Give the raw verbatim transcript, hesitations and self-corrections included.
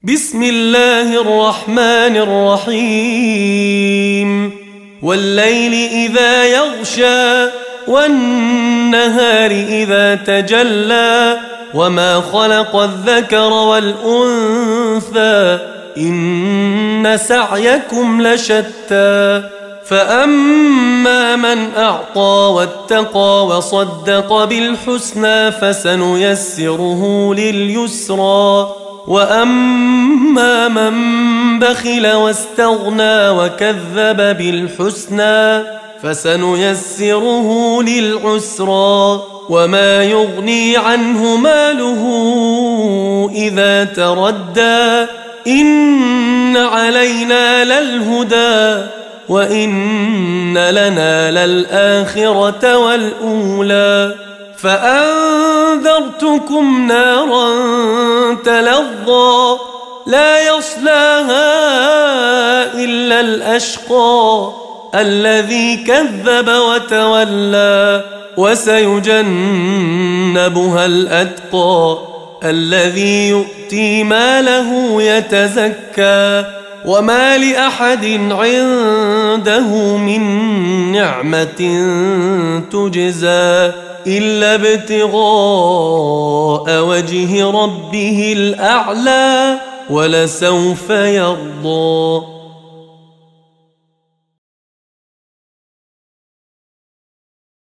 بسم الله الرحمن الرحيم والليل إذا يغشى والنهار إذا تجلى وما خلق الذكر والأنثى إن سعيكم لشتى فأما من أعطى واتقى وصدق بالحسنى فسنيسره لليسرى وأما من بخل واستغنى وكذب بالحسنى فسنيسره للعسرى وما يغني عنه ماله إذا تردى إن علينا للهدى وإن لنا للآخرة والأولى فأنذرتكم نارا تلظى لا يصلاها إلا الأشقى الذي كذب وتولى وسيجنبها الأتقى الذي يؤتي ماله يتزكى وما لأحد عنده من نعمة تجزى إلا ابتغاء وجه ربه الأعلى ولسوف يرضى.